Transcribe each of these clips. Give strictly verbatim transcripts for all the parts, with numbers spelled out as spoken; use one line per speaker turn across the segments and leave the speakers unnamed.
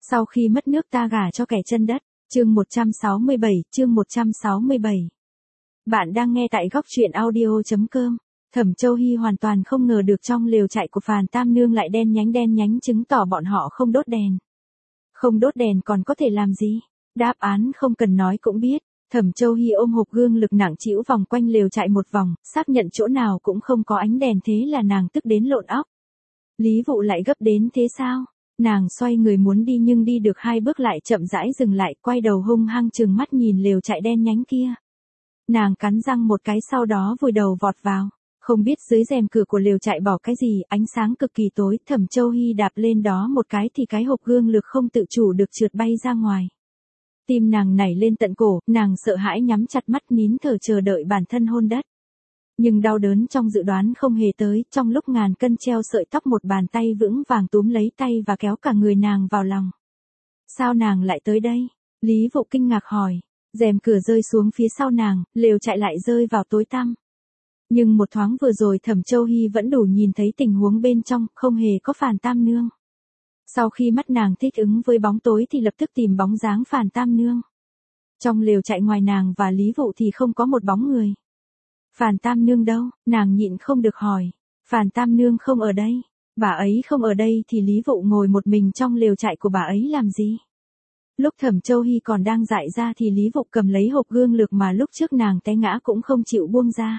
Sau khi mất nước ta gả cho kẻ chân đất. Chương một trăm sáu mươi bảy, chương một trăm sáu mươi bảy. Bạn đang nghe tại góc truyện audio chấm com. Thẩm Châu Hy hoàn toàn không ngờ được trong lều trại của Phàn Tam Nương lại đen nhánh đen nhánh, chứng tỏ bọn họ không đốt đèn. Không đốt đèn còn có thể làm gì? Đáp án không cần nói cũng biết. Thẩm Châu Hy ôm hộp gương lực nặng trĩu vòng quanh lều trại một vòng, xác nhận chỗ nào cũng không có ánh đèn, thế là nàng tức đến lộn óc. Lý Vụ lại gấp đến thế sao? Nàng xoay người muốn đi nhưng đi được hai bước lại chậm rãi dừng lại, quay đầu hung hăng trừng mắt nhìn lều trại đen nhánh kia. Nàng cắn răng một cái, sau đó vùi đầu vọt vào. Không biết dưới rèm cửa của lều trại bỏ cái gì, ánh sáng cực kỳ tối, Thẩm Châu Hy đạp lên đó một cái thì cái hộp gương lực không tự chủ được trượt bay ra ngoài. Tim nàng nảy lên tận cổ, nàng sợ hãi nhắm chặt mắt nín thở chờ đợi bản thân hôn đất. Nhưng đau đớn trong dự đoán không hề tới, trong lúc ngàn cân treo sợi tóc một bàn tay vững vàng túm lấy tay và kéo cả người nàng vào lòng. Sao nàng lại tới đây? Lý Vụ kinh ngạc hỏi. Rèm cửa rơi xuống phía sau nàng, lều trại lại rơi vào tối tăm. Nhưng một thoáng vừa rồi Thẩm Châu Hy vẫn đủ nhìn thấy tình huống bên trong, không hề có Phàn Tam Nương. Sau khi mắt nàng thích ứng với bóng tối thì lập tức tìm bóng dáng Phàn Tam Nương. Trong lều trại ngoài nàng và Lý Vụ thì không có một bóng người. Phàn Tam Nương đâu? Nàng nhịn không được hỏi. Phàn Tam Nương không ở đây. Bà ấy không ở đây thì Lý Vụ ngồi một mình trong lều trại của bà ấy làm gì? Lúc Thẩm Châu Hy còn đang dại ra thì Lý Vụ cầm lấy hộp gương lực mà lúc trước nàng té ngã cũng không chịu buông ra.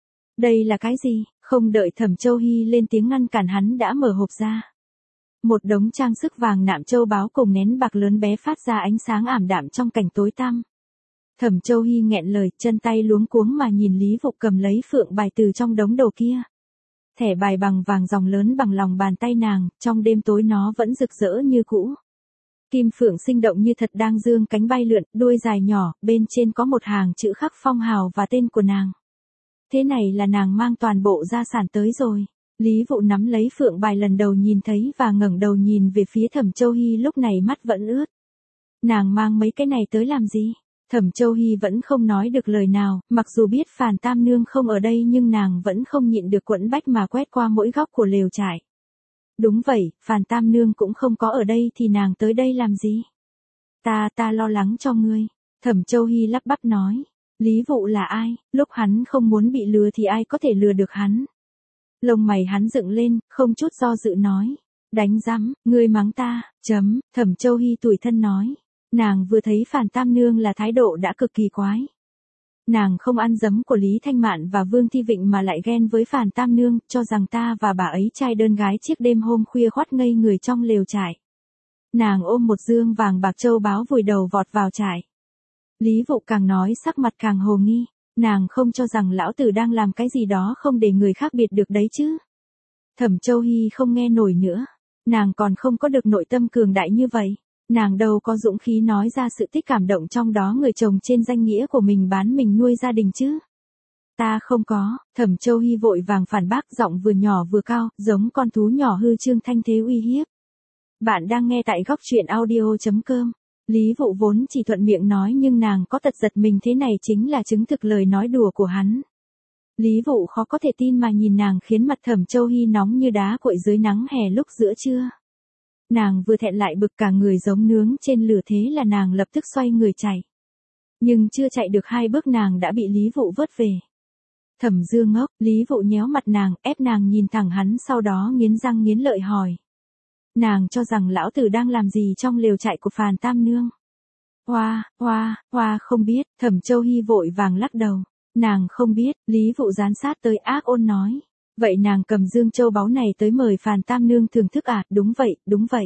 Đây là cái gì? Không đợi Thẩm Châu Hy lên tiếng ngăn cản hắn đã mở hộp ra. Một đống trang sức vàng nạm châu báu cùng nén bạc lớn bé phát ra ánh sáng ảm đạm trong cảnh tối tăm. Thẩm Châu Hy nghẹn lời, chân tay luống cuống mà nhìn Lý Vụ cầm lấy phượng bài từ trong đống đồ kia. Thẻ bài bằng vàng dòng lớn bằng lòng bàn tay nàng, trong đêm tối nó vẫn rực rỡ như cũ. Kim phượng sinh động như thật đang dương cánh bay lượn, đuôi dài nhỏ, bên trên có một hàng chữ khắc phong hào và tên của nàng. Thế này là nàng mang toàn bộ gia sản tới rồi. Lý Vụ nắm lấy phượng bài lần đầu nhìn thấy và ngẩng đầu nhìn về phía Thẩm Châu Hy, lúc này mắt vẫn ướt. Nàng mang mấy cái này tới làm gì? Thẩm Châu Hy vẫn không nói được lời nào, mặc dù biết Phàn Tam Nương không ở đây nhưng nàng vẫn không nhịn được quẫn bách mà quét qua mỗi góc của lều trại. Đúng vậy, Phàn Tam Nương cũng không có ở đây thì nàng tới đây làm gì? Ta, ta lo lắng cho ngươi. Thẩm Châu Hy lắp bắp nói. Lý Vụ là ai? Lúc hắn không muốn bị lừa thì ai có thể lừa được hắn? Lông mày hắn dựng lên, không chút do dự nói. Đánh rắm, ngươi mắng ta, chấm, Thẩm Châu Hy tủi thân nói. Nàng vừa thấy Phàn Tam Nương là thái độ đã cực kỳ quái. Nàng không ăn dấm của Lý Thanh Mạn và Vương Thi Vịnh mà lại ghen với Phàn Tam Nương, cho rằng ta và bà ấy trai đơn gái chiếc đêm hôm khuya khoắt ngây người trong lều trại. Nàng ôm một dương vàng bạc châu báu vùi đầu vọt vào trại. Lý Vụ càng nói sắc mặt càng hồ nghi, nàng không cho rằng lão tử đang làm cái gì đó không để người khác biệt được đấy chứ. Thẩm Châu Hy không nghe nổi nữa, nàng còn không có được nội tâm cường đại như vậy. Nàng đâu có dũng khí nói ra sự tích cảm động trong đó người chồng trên danh nghĩa của mình bán mình nuôi gia đình chứ. Ta không có, Thẩm Châu Hy vội vàng phản bác, giọng vừa nhỏ vừa cao, giống con thú nhỏ hư trương thanh thế uy hiếp. Bạn đang nghe tại góc truyện audio chấm com. Lý Vụ vốn chỉ thuận miệng nói nhưng nàng có tật giật mình, thế này chính là chứng thực lời nói đùa của hắn. Lý Vụ khó có thể tin mà nhìn nàng, khiến mặt Thẩm Châu Hy nóng như đá cuội dưới nắng hè lúc giữa trưa. Nàng vừa thẹn lại bực, cả người giống nướng trên lửa, thế là nàng lập tức xoay người chạy. Nhưng chưa chạy được hai bước nàng đã bị Lý Vụ vớt về. Thẩm Dương ngốc, Lý Vụ nhéo mặt nàng, ép nàng nhìn thẳng hắn, sau đó nghiến răng nghiến lợi hỏi. Nàng cho rằng lão tử đang làm gì trong lều trại của Phàn Tam Nương? Hoa, hoa, hoa không biết, Thẩm Châu Hy vội vàng lắc đầu. Nàng không biết, Lý Vụ gián sát tới ác ôn nói. Vậy nàng cầm dương châu báu này tới mời Phàn Tam Nương thưởng thức à? Đúng vậy, đúng vậy.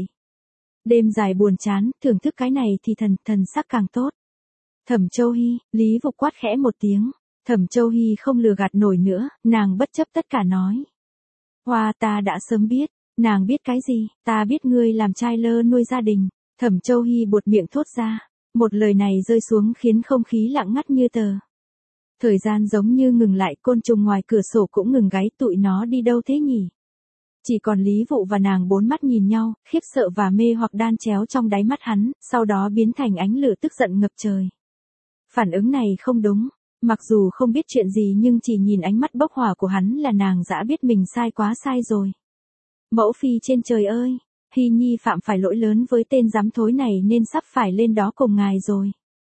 Đêm dài buồn chán, thưởng thức cái này thì thần, thần sắc càng tốt. Thẩm Châu Hy, Lý Vụ quát khẽ một tiếng. Thẩm Châu Hy không lừa gạt nổi nữa, nàng bất chấp tất cả nói. Hoa, ta đã sớm biết. Nàng biết cái gì? Ta biết ngươi làm trai lơ nuôi gia đình. Thẩm Châu Hy buột miệng thốt ra. Một lời này rơi xuống khiến không khí lặng ngắt như tờ. Thời gian giống như ngừng lại, côn trùng ngoài cửa sổ cũng ngừng gáy, tụi nó đi đâu thế nhỉ? Chỉ còn Lý Vụ và nàng bốn mắt nhìn nhau, khiếp sợ và mê hoặc đan chéo trong đáy mắt hắn, sau đó biến thành ánh lửa tức giận ngập trời. Phản ứng này không đúng, mặc dù không biết chuyện gì nhưng chỉ nhìn ánh mắt bốc hỏa của hắn là nàng đã biết mình sai quá sai rồi. Mẫu phi trên trời ơi, Hy Nhi phạm phải lỗi lớn với tên giám thối này nên sắp phải lên đó cùng ngài rồi.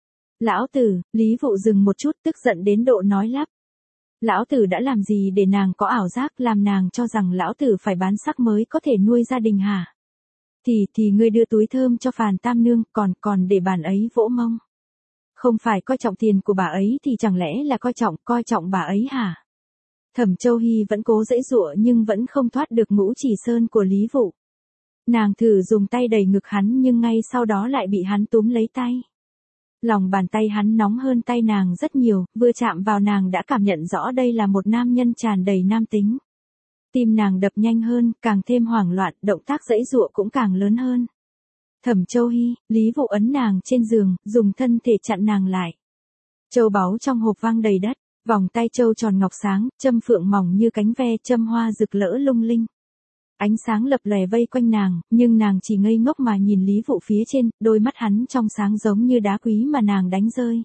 Lão tử, Lý Vụ dừng một chút tức giận đến độ nói lắp. Lão tử đã làm gì để nàng có ảo giác làm nàng cho rằng lão tử phải bán sắc mới có thể nuôi gia đình hả? Thì, thì ngươi đưa túi thơm cho Phàn Tam Nương còn, còn để bàn ấy vỗ mông. Không phải coi trọng tiền của bà ấy thì chẳng lẽ là coi trọng, coi trọng bà ấy hả? Thẩm Châu Hy vẫn cố giãy giụa nhưng vẫn không thoát được ngũ chỉ sơn của Lý Vụ. Nàng thử dùng tay đẩy ngực hắn nhưng ngay sau đó lại bị hắn túm lấy tay. Lòng bàn tay hắn nóng hơn tay nàng rất nhiều, vừa chạm vào nàng đã cảm nhận rõ đây là một nam nhân tràn đầy nam tính. Tim nàng đập nhanh hơn, càng thêm hoảng loạn, động tác giãy giụa cũng càng lớn hơn. Thẩm Châu Hy, Lý Vụ ấn nàng trên giường, dùng thân thể chặn nàng lại. Châu báu trong hộp vang đầy đất, vòng tay châu tròn ngọc sáng, châm phượng mỏng như cánh ve, châm hoa rực rỡ lung linh. Ánh sáng lập lòe vây quanh nàng, nhưng nàng chỉ ngây ngốc mà nhìn Lý Vụ phía trên, đôi mắt hắn trong sáng giống như đá quý mà nàng đánh rơi.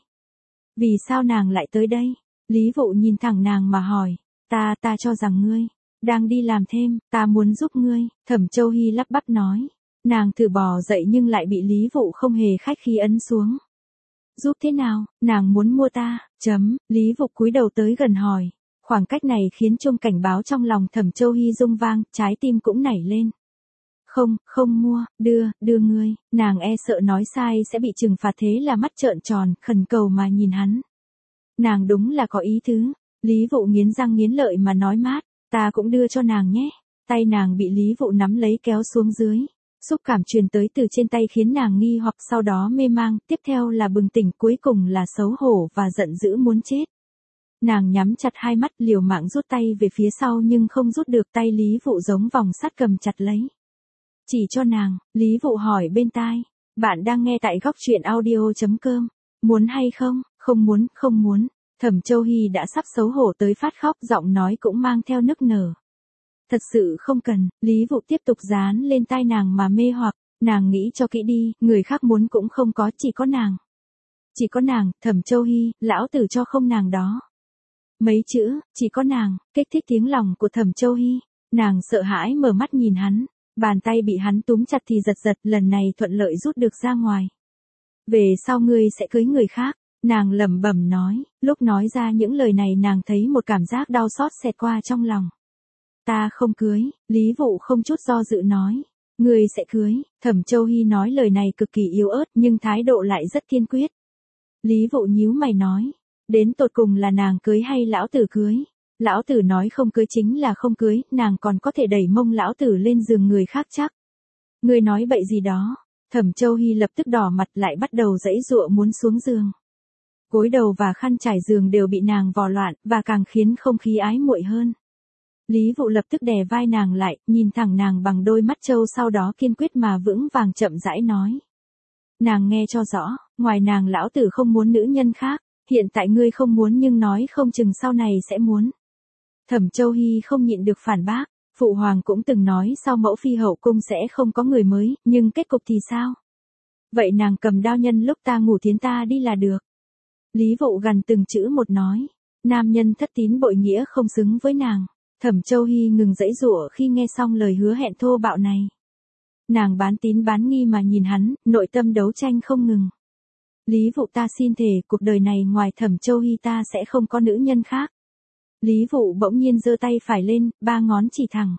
Vì sao nàng lại tới đây? Lý Vụ nhìn thẳng nàng mà hỏi, ta, ta cho rằng ngươi đang đi làm thêm, ta muốn giúp ngươi. Thẩm Châu Hy lắp bắp nói. Nàng thử bò dậy nhưng lại bị Lý Vụ không hề khách khí ấn xuống. Giúp thế nào, nàng muốn mua ta, chấm, Lý Vụ cúi đầu tới gần hỏi. Khoảng cách này khiến chuông cảnh báo trong lòng Thẩm Châu Hy rung vang, trái tim cũng nảy lên. Không, không mua, đưa, đưa ngươi, nàng e sợ nói sai sẽ bị trừng phạt thế là mắt trợn tròn, khẩn cầu mà nhìn hắn. Nàng đúng là có ý tứ, Lý Vụ nghiến răng nghiến lợi mà nói mát, ta cũng đưa cho nàng nhé. Tay nàng bị Lý Vụ nắm lấy kéo xuống dưới. Xúc cảm truyền tới từ trên tay khiến nàng nghi hoặc sau đó mê mang, tiếp theo là bừng tỉnh, cuối cùng là xấu hổ và giận dữ muốn chết. Nàng nhắm chặt hai mắt liều mạng rút tay về phía sau nhưng không rút được, tay Lý Vụ giống vòng sắt cầm chặt lấy. Chỉ cho nàng, Lý Vụ hỏi bên tai, bạn đang nghe tại góc truyện audio chấm com, muốn hay không, không muốn, không muốn. Thẩm Châu Hy đã sắp xấu hổ tới phát khóc, giọng nói cũng mang theo nức nở. Thật sự không cần, Lý Vụ tiếp tục dán lên tai nàng mà mê hoặc, nàng nghĩ cho kỹ đi, người khác muốn cũng không có, chỉ có nàng. Chỉ có nàng, Thẩm Châu Hy, lão tử cho không nàng đó. Mấy chữ, chỉ có nàng, kích thích tiếng lòng của Thẩm Châu Hy, nàng sợ hãi mở mắt nhìn hắn, bàn tay bị hắn túm chặt thì giật giật, lần này thuận lợi rút được ra ngoài. Về sau ngươi sẽ cưới người khác, nàng lẩm bẩm nói, lúc nói ra những lời này nàng thấy một cảm giác đau xót xẹt qua trong lòng. Ta không cưới, Lý Vụ không chút do dự nói. Ngươi sẽ cưới, Thẩm Châu Hy nói lời này cực kỳ yếu ớt nhưng thái độ lại rất kiên quyết. Lý Vụ nhíu mày nói, đến tột cùng là nàng cưới hay lão tử cưới? Lão tử nói không cưới chính là không cưới, nàng còn có thể đẩy mông lão tử lên giường người khác chắc. Ngươi nói bậy gì đó? Thẩm Châu Hy lập tức đỏ mặt lại bắt đầu giãy giụa muốn xuống giường. Gối đầu và khăn trải giường đều bị nàng vò loạn và càng khiến không khí ái muội hơn. Lý Vụ lập tức đè vai nàng lại, nhìn thẳng nàng bằng đôi mắt trâu sau đó kiên quyết mà vững vàng chậm rãi nói. Nàng nghe cho rõ, ngoài nàng lão tử không muốn nữ nhân khác, hiện tại ngươi không muốn nhưng nói không chừng sau này sẽ muốn. Thẩm Châu Hy không nhịn được phản bác, Phụ Hoàng cũng từng nói sau mẫu phi hậu cung sẽ không có người mới, nhưng kết cục thì sao? Vậy nàng cầm đao nhân lúc ta ngủ thiến ta đi là được. Lý Vụ gằn từng chữ một nói, nam nhân thất tín bội nghĩa không xứng với nàng. Thẩm Châu Hy ngừng giãy giụa khi nghe xong lời hứa hẹn thô bạo này. Nàng bán tín bán nghi mà nhìn hắn, nội tâm đấu tranh không ngừng. Lý Vụ ta xin thề, cuộc đời này ngoài Thẩm Châu Hy ta sẽ không có nữ nhân khác. Lý Vụ bỗng nhiên giơ tay phải lên, ba ngón chỉ thẳng.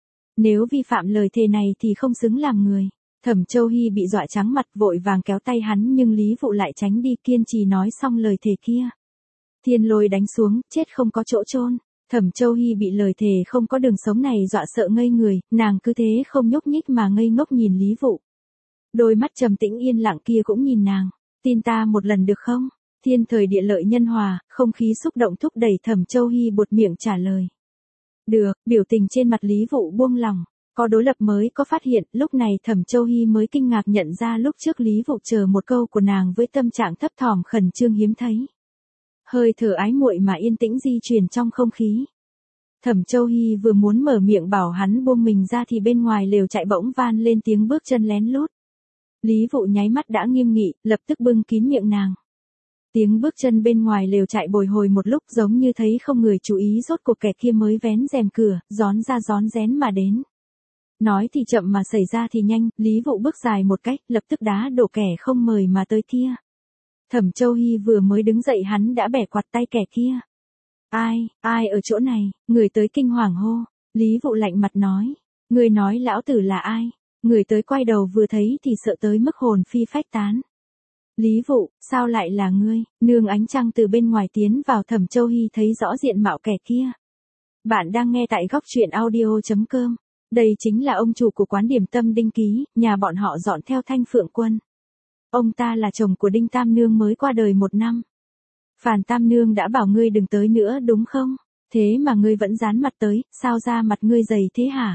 Nếu vi phạm lời thề này thì không xứng làm người. Thẩm Châu Hy bị dọa trắng mặt vội vàng kéo tay hắn nhưng Lý Vụ lại tránh đi kiên trì nói xong lời thề kia. Thiên lôi đánh xuống, chết không có chỗ chôn. Thẩm Châu Hy bị lời thề không có đường sống này dọa sợ ngây người, nàng cứ thế không nhúc nhích mà ngây ngốc nhìn Lý Vụ. Đôi mắt trầm tĩnh yên lặng kia cũng nhìn nàng, tin ta một lần được không? Thiên thời địa lợi nhân hòa, không khí xúc động thúc đẩy Thẩm Châu Hy buột miệng trả lời. Được, biểu tình trên mặt Lý Vụ buông lỏng, có đối lập mới có phát hiện, lúc này Thẩm Châu Hy mới kinh ngạc nhận ra lúc trước Lý Vụ chờ một câu của nàng với tâm trạng thấp thỏm khẩn trương hiếm thấy. Hơi thở ái muội mà yên tĩnh di chuyển trong không khí. Thẩm Châu Hy vừa muốn mở miệng bảo hắn buông mình ra thì bên ngoài lều trại bỗng van lên tiếng bước chân lén lút. Lý Vụ nháy mắt đã nghiêm nghị, lập tức bưng kín miệng nàng. Tiếng bước chân bên ngoài lều trại bồi hồi một lúc giống như thấy không người chú ý rốt cuộc kẻ kia mới vén rèm cửa, gión ra gión rén mà đến. Nói thì chậm mà xảy ra thì nhanh, Lý Vụ bước dài một cách, lập tức đá đổ kẻ không mời mà tới kia. Thẩm Châu Hy vừa mới đứng dậy hắn đã bẻ quạt tay kẻ kia. Ai, ai ở chỗ này, người tới kinh hoàng hô. Lý Vụ lạnh mặt nói. Người nói lão tử là ai? Người tới quay đầu vừa thấy thì sợ tới mức hồn phi phách tán. Lý Vụ, sao lại là ngươi? Nương ánh trăng từ bên ngoài tiến vào. Thẩm Châu Hy thấy rõ diện mạo kẻ kia. Bạn đang nghe tại góc truyện audio chấm com. Đây chính là ông chủ của quán điểm tâm Đinh Ký, nhà bọn họ dọn theo Thanh Phượng Quân. Ông ta là chồng của Đinh Tam Nương mới qua đời một năm. Phàn Tam Nương đã bảo ngươi đừng tới nữa đúng không? Thế mà ngươi vẫn dán mặt tới, sao ra mặt ngươi dày thế hả?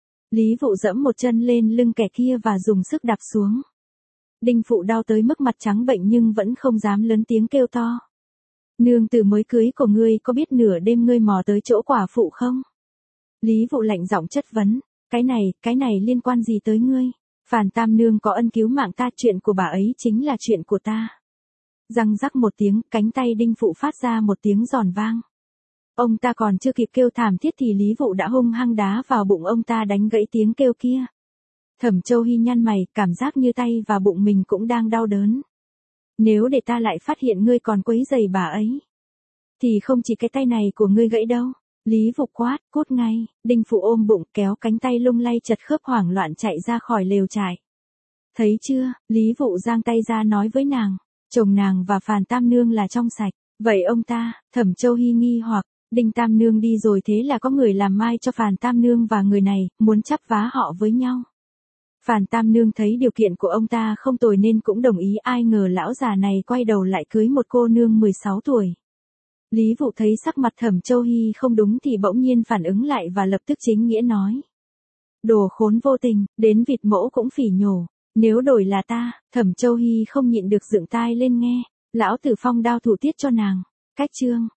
Lý Vụ dẫm một chân lên lưng kẻ kia và dùng sức đạp xuống. Đinh Phụ đau tới mức mặt trắng bệnh nhưng vẫn không dám lớn tiếng kêu to. Nương tử mới cưới của ngươi có biết nửa đêm ngươi mò tới chỗ quả phụ không? Lý Vụ lạnh giọng chất vấn. Cái này, cái này liên quan gì tới ngươi? Phàn Tam Nương có ân cứu mạng ta, chuyện của bà ấy chính là chuyện của ta. Răng rắc một tiếng, cánh tay Đinh Phụ phát ra một tiếng giòn vang. Ông ta còn chưa kịp kêu thảm thiết thì Lý Vụ đã hung hăng đá vào bụng ông ta đánh gãy tiếng kêu kia. Thẩm Châu Hy nhăn mày, cảm giác như tay và bụng mình cũng đang đau đớn. Nếu để ta lại phát hiện ngươi còn quấy rầy bà ấy, thì không chỉ cái tay này của ngươi gãy đâu. Lý Vụ quát, cút ngay. Đinh Phụ ôm bụng kéo cánh tay lung lay chật khớp hoảng loạn chạy ra khỏi lều trại. Thấy chưa, Lý Vụ giang tay ra nói với nàng. Chồng nàng và Phàn Tam Nương là trong sạch. Vậy ông ta, Thẩm Châu Hy nghi hoặc, Đinh Tam Nương đi rồi thế là có người làm mai cho Phàn Tam Nương và người này, muốn chắp vá họ với nhau. Phàn Tam Nương thấy điều kiện của ông ta không tồi nên cũng đồng ý, ai ngờ lão già này quay đầu lại cưới một cô nương mười sáu tuổi. Lý Vụ thấy sắc mặt Thẩm Châu Hy không đúng thì bỗng nhiên phản ứng lại và lập tức chính nghĩa nói. Đồ khốn vô tình, đến vịt mỗ cũng phỉ nhổ. Nếu đổi là ta, Thẩm Châu Hy không nhịn được dựng tai lên nghe. Lão tử phong đao thủ tiết cho nàng. Cách chương.